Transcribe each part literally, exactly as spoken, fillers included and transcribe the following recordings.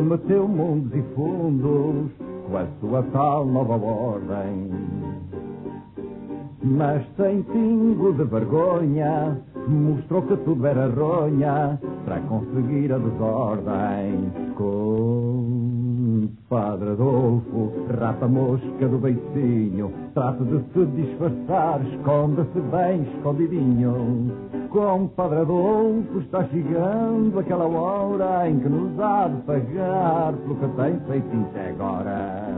prometeu mundos e fundos com a sua tal nova ordem. Mas sem pingo de vergonha mostrou que tudo era ronha para conseguir a desordem. Compadre Adolfo, rapa mosca do beicinho, trata de se disfarçar, esconde-se bem escondidinho. Compadre Adolfo, está chegando aquela hora em que nos há de pagar pelo que tem feito até agora.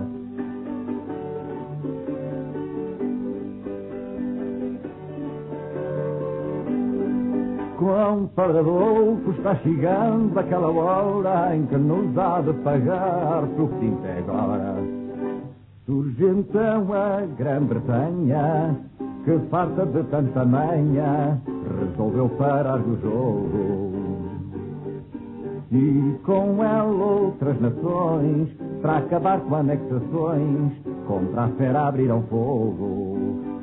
Compadre Adolfo, está chegando aquela hora em que nos há de pagar pelo que tem até agora. Surge então a Grã-Bretanha, que farta de tanta manha, resolveu parar o jogo. E com ela outras nações, para acabar com anexações, contra a fera abriram fogo.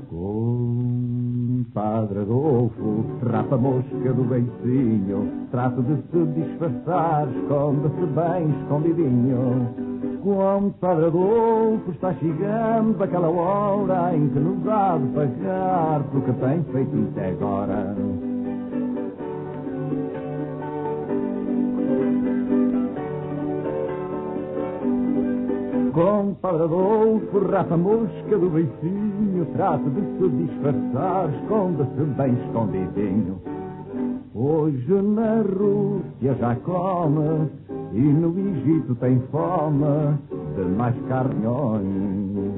Compadre Adolfo, rapa mosca do beicinho, trata de se disfarçar, esconde-se bem escondidinho. Compadre Adolfo, está chegando aquela hora em que nos há de pagar pelo que tem feito até agora. Compadre Adolfo, rapa mosca do beicinho, trata de se disfarçar, esconde-se bem escondidinho. Hoje na Rússia já come e no Egito tem fome de mais carniões.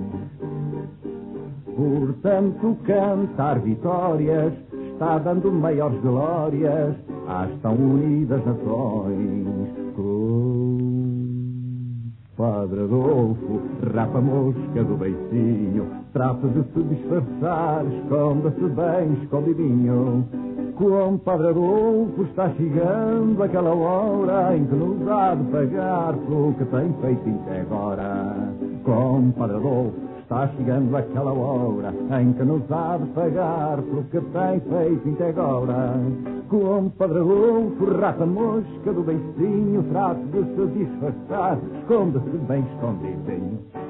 Portanto, cantar vitórias está dando maiores glórias às tão unidas nações. Compadre Adolfo, rapa mosca do beicinho, trata de se disfarçar, esconda-se bem escondidinho. Compadre Adolfo, está chegando aquela hora em que nos há de pagar pelo que tem feito até agora. Compadre Adolfo, está chegando aquela hora em que nos há de pagar pelo que tem feito até agora. Compadre Adolfo, rapa mosca do beicinho, trata de se disfarçar, esconde-se bem escondidinho.